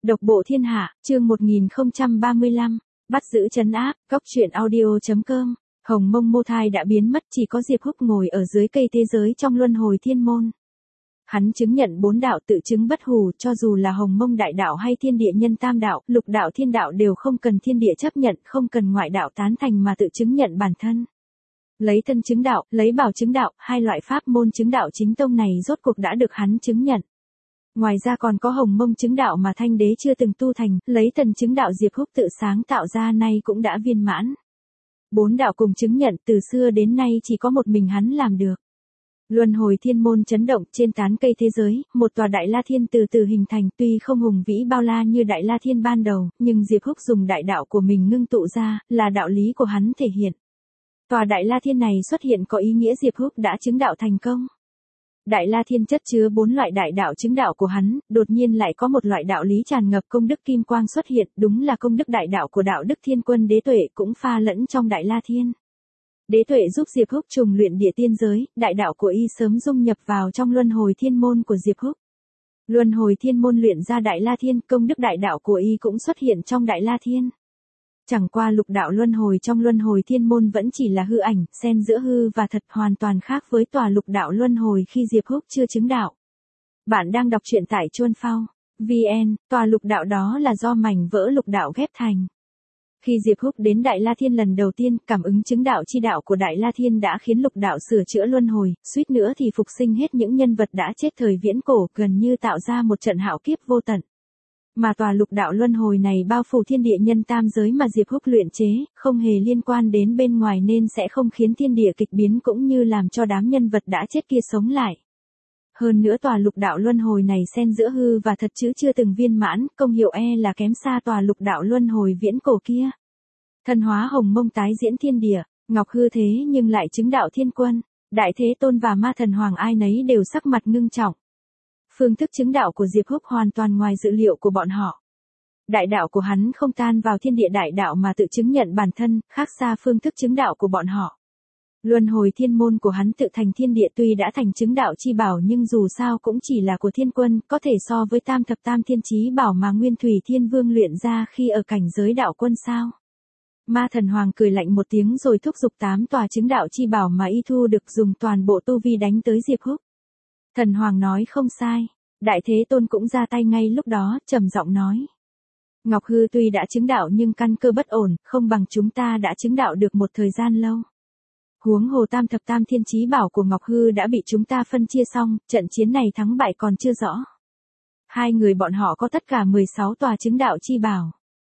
Độc bộ thiên hạ, chương 1035, bắt giữ trấn áp, góc truyện audio.com. Hồng Mông Mô Thai đã biến mất, chỉ có Diệp Húc ngồi ở dưới cây thế giới trong luân hồi thiên môn. Hắn chứng nhận 4 đạo tự chứng bất hủ, cho dù là Hồng Mông đại đạo hay Thiên Địa Nhân Tam đạo, Lục đạo Thiên đạo đều không cần thiên địa chấp nhận, không cần ngoại đạo tán thành mà tự chứng nhận bản thân. Lấy thân chứng đạo, lấy bảo chứng đạo, hai loại pháp môn chứng đạo chính tông này rốt cuộc đã được hắn chứng nhận. Ngoài ra còn có Hồng Mông chứng đạo mà Thanh Đế chưa từng tu thành, lấy thần chứng đạo Diệp Húc tự sáng tạo ra nay cũng đã viên mãn. 4 đạo cùng chứng nhận từ xưa đến nay chỉ có một mình hắn làm được. Luân hồi thiên môn chấn động trên tán cây thế giới, một tòa Đại La Thiên từ từ hình thành, tuy không hùng vĩ bao la như Đại La Thiên ban đầu, nhưng Diệp Húc dùng đại đạo của mình ngưng tụ ra, là đạo lý của hắn thể hiện. Tòa Đại La Thiên này xuất hiện có ý nghĩa Diệp Húc đã chứng đạo thành công. Đại La Thiên chất chứa 4 loại đại đạo chứng đạo của hắn, đột nhiên lại có một loại đạo lý tràn ngập công đức kim quang xuất hiện, đúng là công đức đại đạo của đạo đức Thiên Quân Đế Tuệ cũng pha lẫn trong Đại La Thiên. Đế Tuệ giúp Diệp Húc trùng luyện địa tiên giới, đại đạo của y sớm dung nhập vào trong luân hồi thiên môn của Diệp Húc. Luân hồi thiên môn luyện ra Đại La Thiên, công đức đại đạo của y cũng xuất hiện trong Đại La Thiên. Chẳng qua lục đạo luân hồi trong luân hồi thiên môn vẫn chỉ là hư ảnh, xen giữa hư và thật, hoàn toàn khác với tòa lục đạo luân hồi khi Diệp Húc chưa chứng đạo. Bạn đang đọc truyện tại Chuan Phao VN, tòa lục đạo đó là do mảnh vỡ lục đạo ghép thành. Khi Diệp Húc đến Đại La Thiên lần đầu tiên, cảm ứng chứng đạo chi đạo của Đại La Thiên đã khiến lục đạo sửa chữa luân hồi, suýt nữa thì phục sinh hết những nhân vật đã chết thời viễn cổ, gần như tạo ra một trận hạo kiếp vô tận. Mà tòa lục đạo luân hồi này bao phủ thiên địa nhân tam giới mà Diệp Húc luyện chế, không hề liên quan đến bên ngoài nên sẽ không khiến thiên địa kịch biến cũng như làm cho đám nhân vật đã chết kia sống lại. Hơn nữa tòa lục đạo luân hồi này xen giữa hư và thật chứ chưa từng viên mãn, công hiệu là kém xa tòa lục đạo luân hồi viễn cổ kia. Thần hóa Hồng Mông tái diễn thiên địa, Ngọc Hư thế nhưng lại chứng đạo Thiên Quân, Đại Thế Tôn và Ma Thần Hoàng ai nấy đều sắc mặt ngưng trọng. Phương thức chứng đạo của Diệp Húc hoàn toàn ngoài dự liệu của bọn họ. Đại đạo của hắn không tan vào thiên địa đại đạo mà tự chứng nhận bản thân, khác xa phương thức chứng đạo của bọn họ. Luân hồi thiên môn của hắn tự thành thiên địa tuy đã thành chứng đạo chi bảo nhưng dù sao cũng chỉ là của Thiên Quân, có thể so với tam thập tam thiên chí bảo mà Nguyên Thủy Thiên Vương luyện ra khi ở cảnh giới đạo quân sao. Ma Thần Hoàng cười lạnh một tiếng rồi thúc giục 8 tòa chứng đạo chi bảo mà y thu được dùng toàn bộ tu vi đánh tới Diệp Húc. Thần Hoàng nói không sai, Đại Thế Tôn cũng ra tay ngay lúc đó, trầm giọng nói. Ngọc Hư tuy đã chứng đạo nhưng căn cơ bất ổn, không bằng chúng ta đã chứng đạo được một thời gian lâu. Huống hồ tam thập tam thiên chí bảo của Ngọc Hư đã bị chúng ta phân chia xong, trận chiến này thắng bại còn chưa rõ. Hai người bọn họ có tất cả 16 tòa chứng đạo chi bảo.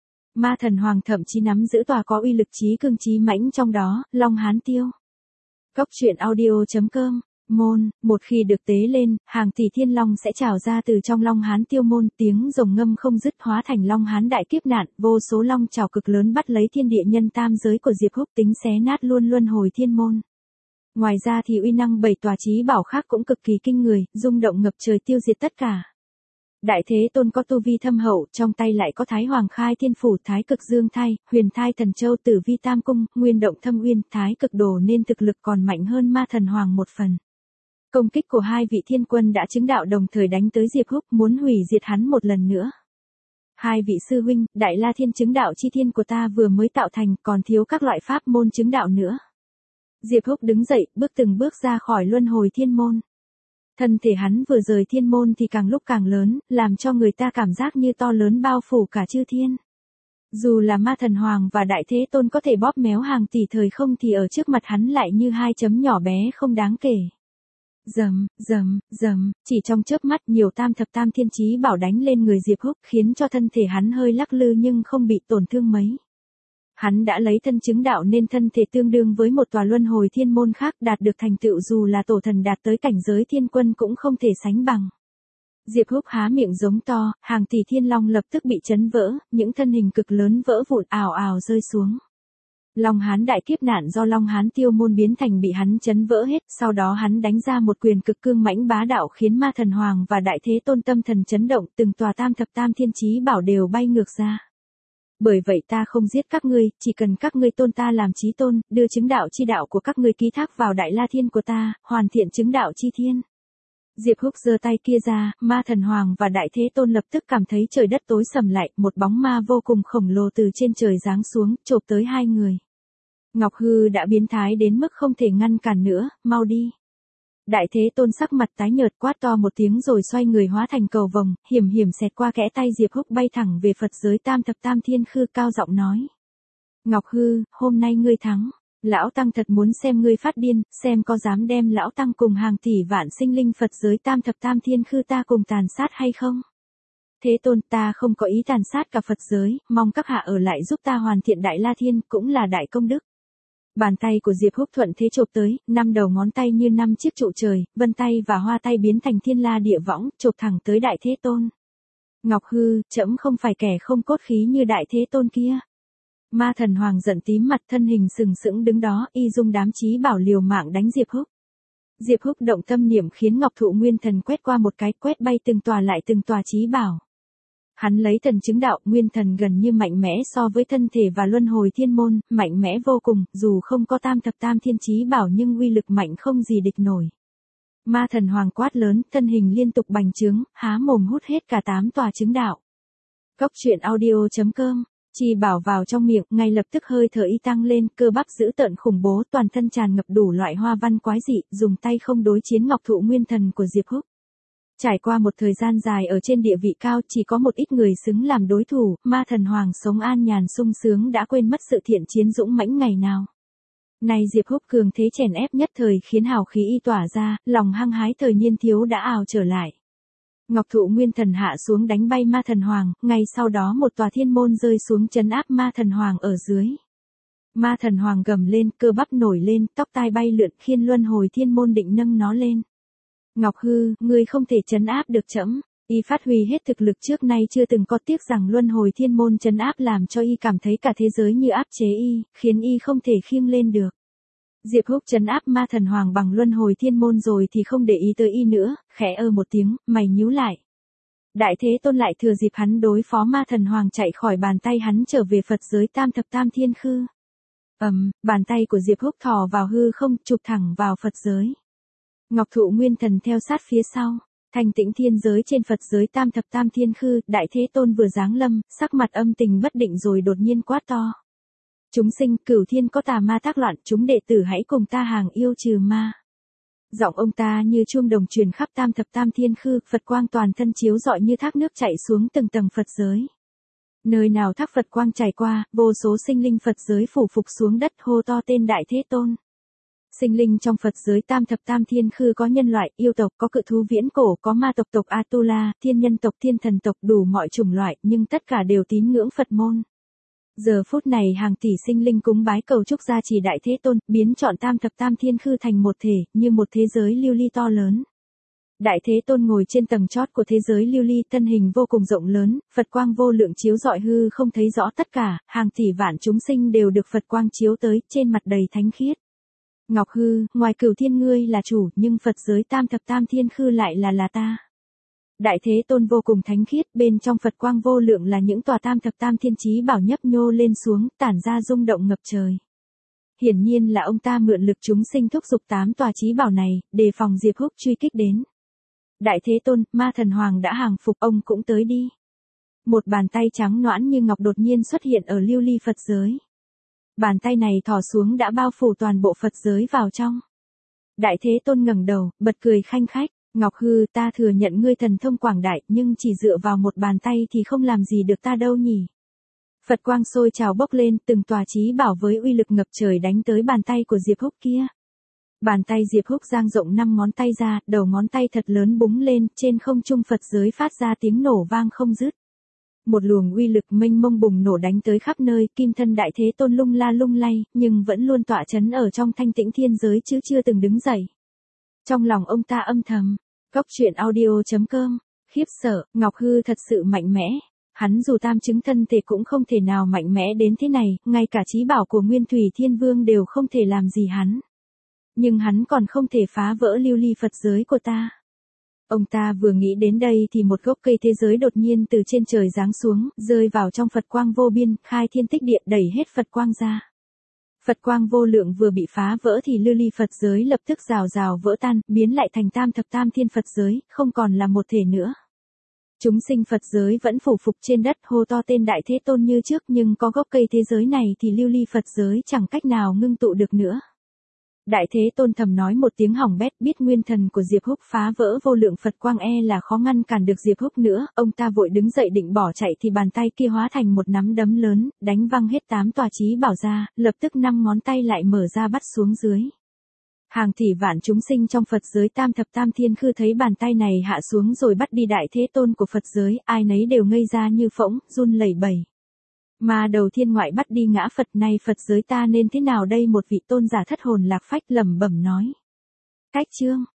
Ma Thần Hoàng thậm chí nắm giữ tòa có uy lực chí cương chí mãnh trong đó, Long Hán Tiêu. Góc truyện audio.com. Môn, một khi được tế lên, hàng tỷ thiên long sẽ trào ra từ trong Long Hán Tiêu môn, tiếng rồng ngâm không dứt hóa thành Long Hán đại kiếp nạn, vô số long trào cực lớn bắt lấy thiên địa nhân tam giới của Diệp Húc tính xé nát luôn luân hồi thiên môn. Ngoài ra thì uy năng 7 tòa chí bảo khác cũng cực kỳ kinh người, rung động ngập trời tiêu diệt tất cả. Đại Thế Tôn có tu vi thâm hậu, trong tay lại có Thái Hoàng Khai Thiên Phủ, Thái Cực Dương Thai, Huyền Thai Thần Châu, Tử Vi Tam Cung, Nguyên Động Thâm Uyên, Thái Cực Đồ nên thực lực còn mạnh hơn Ma Thần Hoàng một phần. Công kích của hai vị thiên quân đã chứng đạo đồng thời đánh tới Diệp Húc, muốn hủy diệt hắn một lần nữa. Hai vị sư huynh, Đại La Thiên chứng đạo chi thiên của ta vừa mới tạo thành, còn thiếu các loại pháp môn chứng đạo nữa. Diệp Húc đứng dậy, bước từng bước ra khỏi luân hồi thiên môn. Thân thể hắn vừa rời thiên môn thì càng lúc càng lớn, làm cho người ta cảm giác như to lớn bao phủ cả chư thiên. Dù là Ma Thần Hoàng và Đại Thế Tôn có thể bóp méo hàng tỷ thời không thì ở trước mặt hắn lại như hai chấm nhỏ bé không đáng kể. Rầm, rầm, rầm, chỉ trong chớp mắt nhiều tam thập tam thiên chí bảo đánh lên người Diệp Húc khiến cho thân thể hắn hơi lắc lư nhưng không bị tổn thương mấy. Hắn đã lấy thân chứng đạo nên thân thể tương đương với một tòa luân hồi thiên môn khác, đạt được thành tựu dù là tổ thần đạt tới cảnh giới thiên quân cũng không thể sánh bằng. Diệp Húc há miệng giống to, hàng tỷ thiên long lập tức bị chấn vỡ, những thân hình cực lớn vỡ vụn ào ào rơi xuống. Long Hán đại kiếp nạn do Long Hán Tiêu môn biến thành bị hắn chấn vỡ hết, sau đó hắn đánh ra một quyền cực cương mãnh bá đạo khiến Ma Thần Hoàng và Đại Thế Tôn tâm thần chấn động, từng tòa tam thập tam thiên chí bảo đều bay ngược ra. Bởi vậy ta không giết các ngươi, chỉ cần các ngươi tôn ta làm chí tôn, đưa chứng đạo chi đạo của các ngươi ký thác vào Đại La Thiên của ta, hoàn thiện chứng đạo chi thiên. Diệp Húc giơ tay kia ra, Ma Thần Hoàng và Đại Thế Tôn lập tức cảm thấy trời đất tối sầm lại, một bóng ma vô cùng khổng lồ từ trên trời giáng xuống, chộp tới hai người. Ngọc Hư đã biến thái đến mức không thể ngăn cản nữa, mau đi. Đại Thế Tôn sắc mặt tái nhợt quát to một tiếng rồi xoay người hóa thành cầu vồng, hiểm hiểm xẹt qua kẽ tay Diệp Húc bay thẳng về Phật giới tam thập tam thiên khư, cao giọng nói. Ngọc Hư, hôm nay ngươi thắng. Lão Tăng thật muốn xem ngươi phát điên, xem có dám đem Lão Tăng cùng hàng tỷ vạn sinh linh Phật giới tam thập tam thiên khư ta cùng tàn sát hay không? Thế Tôn, ta không có ý tàn sát cả Phật giới, mong các hạ ở lại giúp ta hoàn thiện Đại La Thiên, cũng là đại công đức. Bàn tay của Diệp Húc thuận thế chộp tới, 5 đầu ngón tay như 5 chiếc trụ trời, vân tay và hoa tay biến thành thiên la địa võng, chộp thẳng tới Đại Thế Tôn. Ngọc Hư, trẫm không phải kẻ không cốt khí như Đại Thế Tôn kia. Ma Thần Hoàng giận tím mặt, thân hình sừng sững đứng đó, y dung đám chí bảo liều mạng đánh Diệp Húc. Diệp Húc động tâm niệm khiến Ngọc Thụ Nguyên Thần quét qua một cái, quét bay từng tòa chí bảo. Hắn lấy thần chứng đạo, Nguyên Thần gần như mạnh mẽ so với thân thể và luân hồi thiên môn, mạnh mẽ vô cùng, dù không có tam thập tam thiên chí bảo nhưng uy lực mạnh không gì địch nổi. Ma Thần Hoàng quát lớn, thân hình liên tục bành trướng, há mồm hút hết cả 8 tòa chứng đạo. Cốc truyện audio.com. Chi bảo vào trong miệng, ngay lập tức hơi thở y tăng lên, cơ bắp dữ tợn khủng bố, toàn thân tràn ngập đủ loại hoa văn quái dị, dùng tay không đối chiến Ngọc Thụ Nguyên Thần của Diệp Húc. Trải qua một thời gian dài ở trên địa vị cao, chỉ có một ít người xứng làm đối thủ, Ma Thần Hoàng sống an nhàn sung sướng đã quên mất sự thiện chiến dũng mãnh ngày nào. Nay Diệp Húc cường thế chèn ép nhất thời khiến hào khí y tỏa ra, lòng hăng hái thời niên thiếu đã ào trở lại. Ngọc Thụ Nguyên Thần hạ xuống đánh bay Ma Thần Hoàng, ngay sau đó một tòa thiên môn rơi xuống trấn áp Ma Thần Hoàng ở dưới. Ma Thần Hoàng gầm lên, cơ bắp nổi lên, tóc tai bay lượn, khiên luân hồi thiên môn định nâng nó lên. Ngọc Hư, ngươi không thể trấn áp được trẫm. Y phát huy hết thực lực trước nay chưa từng có, tiếc rằng luân hồi thiên môn trấn áp làm cho y cảm thấy cả thế giới như áp chế y, khiến y không thể khiêng lên được. Diệp Húc trấn áp Ma Thần Hoàng bằng luân hồi thiên môn rồi thì không để ý tới y nữa, khẽ một tiếng, mày nhíu lại. Đại Thế Tôn lại thừa dịp hắn đối phó Ma Thần Hoàng chạy khỏi bàn tay hắn trở về Phật giới tam thập tam thiên khư. Bàn tay của Diệp Húc thò vào hư không, chụp thẳng vào Phật giới. Ngọc Thụ Nguyên Thần theo sát phía sau. Thanh tĩnh thiên giới trên Phật giới tam thập tam thiên khư, Đại Thế Tôn vừa giáng lâm, sắc mặt âm tình bất định rồi đột nhiên quát to. Chúng sinh, cửu thiên có tà ma tác loạn, chúng đệ tử hãy cùng ta hàng yêu trừ ma. Giọng ông ta như chuông đồng truyền khắp tam thập tam thiên khư, Phật quang toàn thân chiếu rọi như thác nước chảy xuống từng tầng Phật giới. Nơi nào thác Phật quang chảy qua, vô số sinh linh Phật giới phủ phục xuống đất hô to tên Đại Thế Tôn. Sinh linh trong Phật giới tam thập tam thiên khư có nhân loại, yêu tộc, có cự thú viễn cổ, có ma tộc Atula, thiên nhân tộc, thiên thần tộc, đủ mọi chủng loại, nhưng tất cả đều tín ngưỡng Phật môn. Giờ phút này hàng tỷ sinh linh cúng bái cầu chúc gia trì Đại Thế Tôn, biến trọn tam thập tam thiên khư thành một thể, như một thế giới lưu ly to lớn. Đại Thế Tôn ngồi trên tầng chót của thế giới lưu ly, thân hình vô cùng rộng lớn, Phật quang vô lượng chiếu rọi hư không thấy rõ tất cả, hàng tỷ vạn chúng sinh đều được Phật quang chiếu tới, trên mặt đầy thánh khiết. Ngọc Hư, ngoài cửu thiên ngươi là chủ, nhưng Phật giới tam thập tam thiên khư lại là ta. Đại Thế Tôn vô cùng thánh khiết, bên trong Phật quang vô lượng là những tòa tam thập tam thiên chí bảo nhấp nhô lên xuống, tản ra rung động ngập trời. Hiển nhiên là ông ta mượn lực chúng sinh thúc giục 8 tòa chí bảo này, đề phòng Diệp Húc truy kích đến. Đại Thế Tôn, Ma Thần Hoàng đã hàng phục, ông cũng tới đi. Một bàn tay trắng nõn như ngọc đột nhiên xuất hiện ở lưu ly Phật giới. Bàn tay này thò xuống đã bao phủ toàn bộ Phật giới vào trong. Đại Thế Tôn ngẩng đầu, bật cười khanh khách. Ngọc Hư, ta thừa nhận ngươi thần thông quảng đại, nhưng chỉ dựa vào một bàn tay thì không làm gì được ta đâu nhỉ. Phật quang sôi trào bốc lên, từng tòa chí bảo với uy lực ngập trời đánh tới bàn tay của Diệp Húc kia. Bàn tay Diệp Húc dang rộng 5 ngón tay ra, đầu ngón tay thật lớn búng lên, trên không trung Phật giới phát ra tiếng nổ vang không dứt. Một luồng uy lực mênh mông bùng nổ đánh tới khắp nơi, kim thân Đại Thế Tôn lung la lung lay, nhưng vẫn luôn tọa chấn ở trong thanh tĩnh thiên giới chứ chưa từng đứng dậy. Trong lòng ông ta âm thầm, Cốc truyện audio.com, khiếp sợ, Ngọc Hư thật sự mạnh mẽ. Hắn dù tam chứng thân thể cũng không thể nào mạnh mẽ đến thế này, ngay cả chí bảo của Nguyên Thủy Thiên Vương đều không thể làm gì hắn. Nhưng hắn còn không thể phá vỡ lưu ly Phật giới của ta. Ông ta vừa nghĩ đến đây thì một gốc cây thế giới đột nhiên từ trên trời giáng xuống, rơi vào trong Phật quang vô biên, khai thiên tích địa đẩy hết Phật quang ra. Phật quang vô lượng vừa bị phá vỡ thì lưu ly Phật giới lập tức rào rào vỡ tan, biến lại thành tam thập tam thiên Phật giới, không còn là một thể nữa. Chúng sinh Phật giới vẫn phủ phục trên đất hô to tên Đại Thế Tôn như trước, nhưng có gốc cây thế giới này thì lưu ly Phật giới chẳng cách nào ngưng tụ được nữa. Đại Thế Tôn thầm nói một tiếng hỏng bét, biết nguyên thần của Diệp Húc phá vỡ vô lượng Phật quang là khó ngăn cản được Diệp Húc nữa, ông ta vội đứng dậy định bỏ chạy thì bàn tay kia hóa thành một nắm đấm lớn, đánh văng hết 8 tòa chí bảo ra, lập tức 5 ngón tay lại mở ra bắt xuống dưới. Hàng tỷ vạn chúng sinh trong Phật giới tam thập tam thiên khư thấy bàn tay này hạ xuống rồi bắt đi Đại Thế Tôn của Phật giới, ai nấy đều ngây ra như phỗng, run lẩy bẩy. Mà đầu thiên ngoại bắt đi ngã Phật, này Phật giới ta nên thế nào đây? Một vị tôn giả thất hồn lạc phách lẩm bẩm nói. Cách chương